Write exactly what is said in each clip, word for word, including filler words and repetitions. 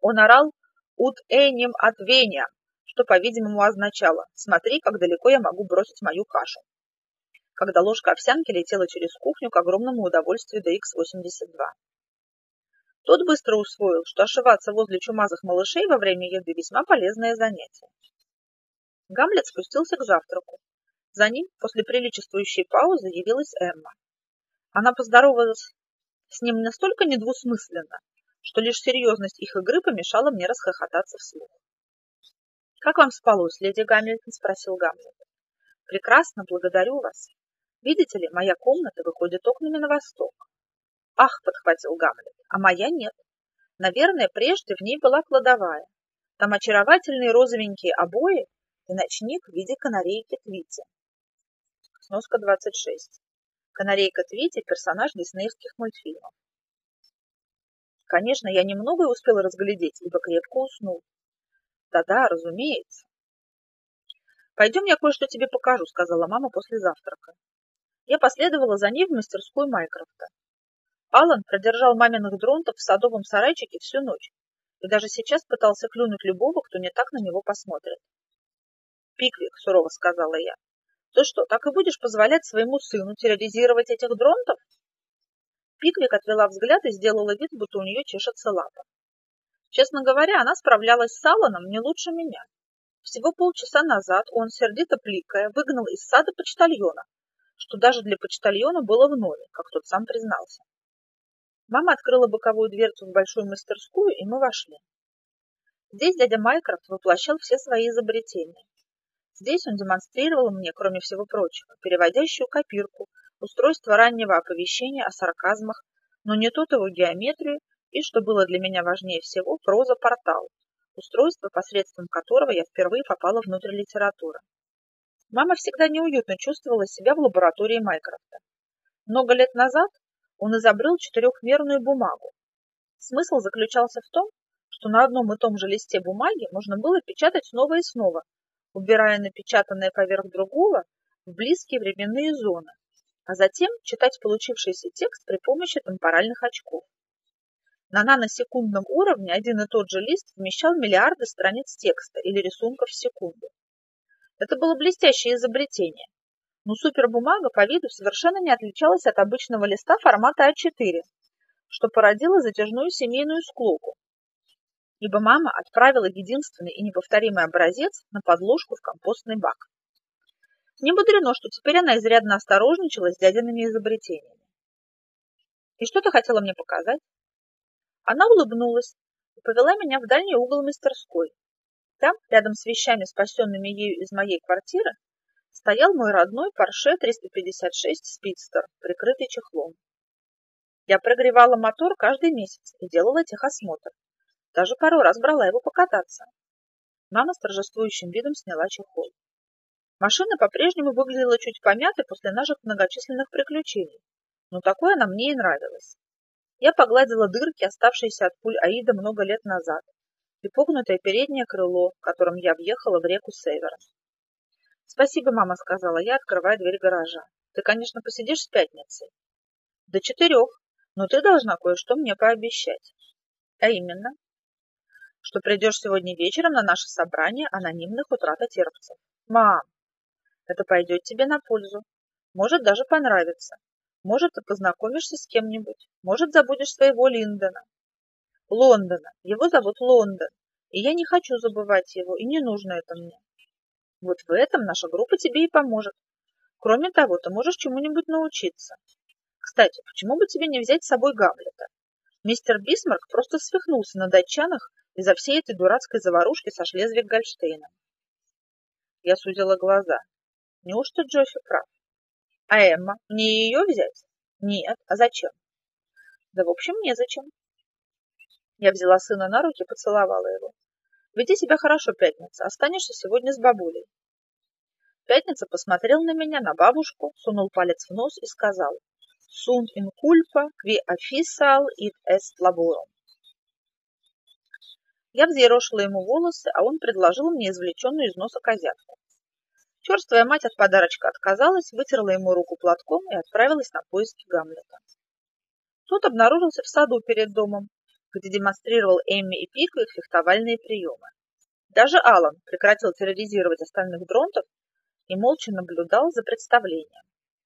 Он орал «Ut enim adveniam», что, по-видимому, означало «Смотри, как далеко я могу бросить мою кашу», когда ложка овсянки летела через кухню к огромному удовольствию дэ икс восемьдесят два. Тот быстро усвоил, что ошиваться возле чумазых малышей во время еды весьма полезное занятие. Гамлет спустился к завтраку. За ним, после приличествующей паузы, явилась Эмма. Она поздоровалась с ним настолько недвусмысленно, что лишь серьезность их игры помешала мне расхохотаться вслух. «Как вам спалось, леди Гамильтон?» – спросил Гамлет. «Прекрасно, благодарю вас. Видите ли, моя комната выходит окнами на восток». «Ах!» – подхватил Гамлет, – «а моя нет. Наверное, прежде в ней была кладовая. Там очаровательные розовенькие обои и ночник в виде канарейки Твити». Сноска двадцать шесть. Канарейка Твити – персонаж диснеевских мультфильмов. Конечно, я немного успела разглядеть, ибо крепко уснул. Да-да, разумеется. «Пойдем, я кое-что тебе покажу», — сказала мама после завтрака. Я последовала за ней в мастерскую Майкрофта. Алан продержал маминых дронтов в садовом сарайчике всю ночь и даже сейчас пытался клюнуть любого, кто не так на него посмотрит. «Пиквик», — сурово сказала я, — «ты что, так и будешь позволять своему сыну терроризировать этих дронтов?» Пиквик отвела взгляд и сделала вид, будто у нее чешется лапа. Честно говоря, она справлялась с Аланом не лучше меня. Всего полчаса назад он, сердито пликая, выгнал из сада почтальона, что даже для почтальона было в норме, как тот сам признался. Мама открыла боковую дверцу в большую мастерскую, и мы вошли. Здесь дядя Майкрофт воплощал все свои изобретения. Здесь он демонстрировал мне, кроме всего прочего, переводящую копирку, устройство раннего оповещения о сарказмах, но не тот его геометрию и, что было для меня важнее всего, проза-портал, устройство, посредством которого я впервые попала внутрь литературы. Мама всегда неуютно чувствовала себя в лаборатории Майкрофта. Много лет назад он изобрел четырехмерную бумагу. Смысл заключался в том, что на одном и том же листе бумаги можно было печатать снова и снова, убирая напечатанное поверх другого в близкие временные зоны, а затем читать получившийся текст при помощи темпоральных очков. На наносекундном уровне один и тот же лист вмещал миллиарды страниц текста или рисунков в секунду. Это было блестящее изобретение, но супербумага по виду совершенно не отличалась от обычного листа формата а четыре, что породило затяжную семейную склоку, ибо мама отправила единственный и неповторимый образец на подложку в компостный бак. Не мудрено, что теперь она изрядно осторожничала с дядиными изобретениями. «И что ты хотела мне показать?» Она улыбнулась и повела меня в дальний угол мастерской. Там, рядом с вещами, спасенными ею из моей квартиры, стоял мой родной Porsche триста пятьдесят шесть Speedster, прикрытый чехлом. Я прогревала мотор каждый месяц и делала техосмотр. Даже пару раз брала его покататься. Мама с торжествующим видом сняла чехол. Машина по-прежнему выглядела чуть помятой после наших многочисленных приключений, но такой она мне и нравилась. Я погладила дырки, оставшиеся от пуль Аида много лет назад, и погнутое переднее крыло, которым я въехала в реку Севера. «Спасибо, мама», — сказала я, открывая дверь гаража. «Ты, конечно, посидишь с пятницей?» «До четырех, но ты должна кое-что мне пообещать». «А именно?» «Что придешь сегодня вечером на наше собрание анонимных утратотерпцев». «Мам, это пойдет тебе на пользу. Может, даже понравится. Может, ты познакомишься с кем-нибудь. Может, забудешь своего Линдона. Лондона. Его зовут Лондон. И я не хочу забывать его, и не нужно это мне. Вот в этом наша группа тебе и поможет. Кроме того, ты можешь чему-нибудь научиться. Кстати, почему бы тебе не взять с собой Гамлета? Мистер Бисмарк просто свихнулся на датчанах из-за всей этой дурацкой заварушки со Шлезвиг-Гольштейном». Я сузила глаза. Неужто Джоффи прав? А Эмма? Мне ее взять? Нет. А зачем? Да, в общем, незачем. Я взяла сына на руки и поцеловала его. Веди себя хорошо, Пятница. Останешься сегодня с бабулей. Пятница посмотрел на меня, на бабушку, сунул палец в нос и сказал: «Sunt in culpa qui official it est laborum». Я взъерошила ему волосы, а он предложил мне извлеченную из носа козявку. Черствая мать от подарочка отказалась, вытерла ему руку платком и отправилась на поиски Гамлета. Тот обнаружился в саду перед домом, где демонстрировал Эмми и Пиквик фехтовальные приемы. Даже Алан прекратил терроризировать остальных дронтов и молча наблюдал за представлением.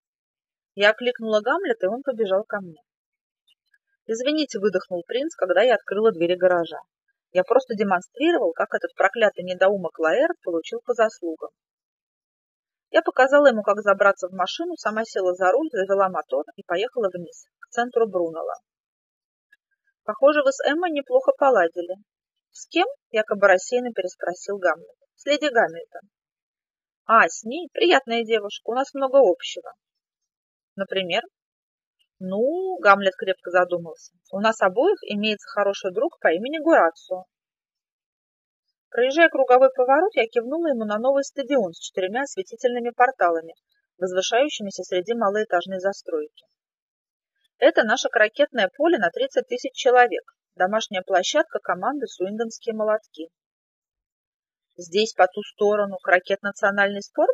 Я окликнула Гамлета, и он побежал ко мне. «Извините», — выдохнул принц, когда я открыла двери гаража. «Я просто демонстрировал, как этот проклятый недоумок Лаэр получил по заслугам». Я показала ему, как забраться в машину, сама села за руль, завела мотор и поехала вниз, к центру Брунелла. «Похоже, вы с Эммой неплохо поладили». «С кем?» — якобы рассеянно переспросил Гамлет. «С леди Гамильтон». «А, с ней? Приятная девушка, у нас много общего». «Например?» «Ну, — Гамлет крепко задумался, — у нас обоих имеется хороший друг по имени Горацио». Проезжая круговой поворот, я кивнула ему на новый стадион с четырьмя осветительными порталами, возвышающимися среди малоэтажной застройки. «Это наше крокетное поле на тридцать тысяч человек, домашняя площадка команды «Суиндонские молотки». Здесь, по ту сторону, крокет — национальный спорт?»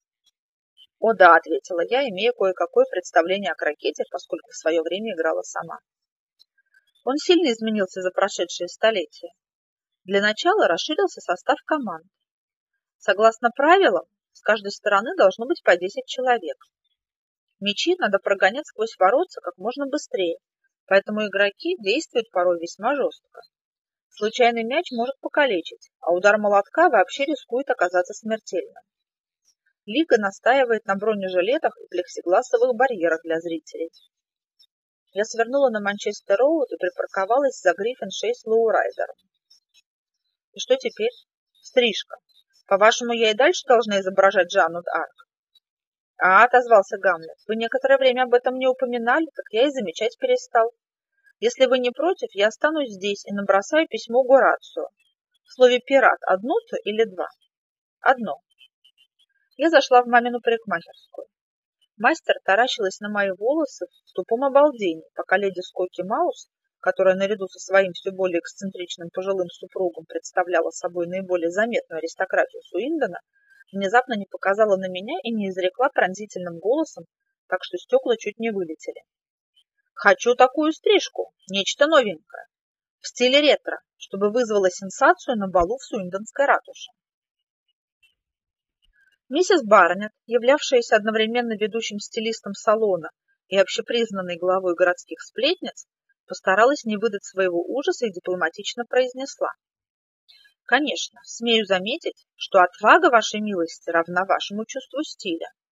«О да», — ответила я, имея кое-какое представление о крокете, поскольку в свое время играла сама. Он сильно изменился за прошедшие столетия. Для начала расширился состав команд. Согласно правилам, с каждой стороны должно быть по десять человек. Мячи надо прогонять сквозь воротца как можно быстрее, поэтому игроки действуют порой весьма жестко. Случайный мяч может покалечить, а удар молотка вообще рискует оказаться смертельным. Лига настаивает на бронежилетах и плексигласовых барьерах для зрителей. Я свернула на Манчестер-Роуд и припарковалась за Гриффин-шесть Лоурайдером. И что теперь? Стрижка. По-вашему, я и дальше должна изображать Жанну д'Арк? А, отозвался Гамлет, вы некоторое время об этом не упоминали, так я и замечать перестал. Если вы не против, я останусь здесь и набросаю письмо Горацио. В слове «пират» одно-то или два? Одно. Я зашла в мамину парикмахерскую. Мастер таращилась на мои волосы в тупом обалдении, пока леди Скотти Маус, которая наряду со своим все более эксцентричным пожилым супругом представляла собой наиболее заметную аристократию Суиндона, внезапно не показала на меня и не изрекла пронзительным голосом, так что стекла чуть не вылетели. «Хочу такую стрижку, нечто новенькое, в стиле ретро, чтобы вызвало сенсацию на балу в Суиндонской ратуше». Миссис Барнетт, являвшаяся одновременно ведущим стилистом салона и общепризнанной главой городских сплетниц, постаралась не выдать своего ужаса и дипломатично произнесла: «Конечно, смею заметить, что отвага вашей милости равна вашему чувству стиля.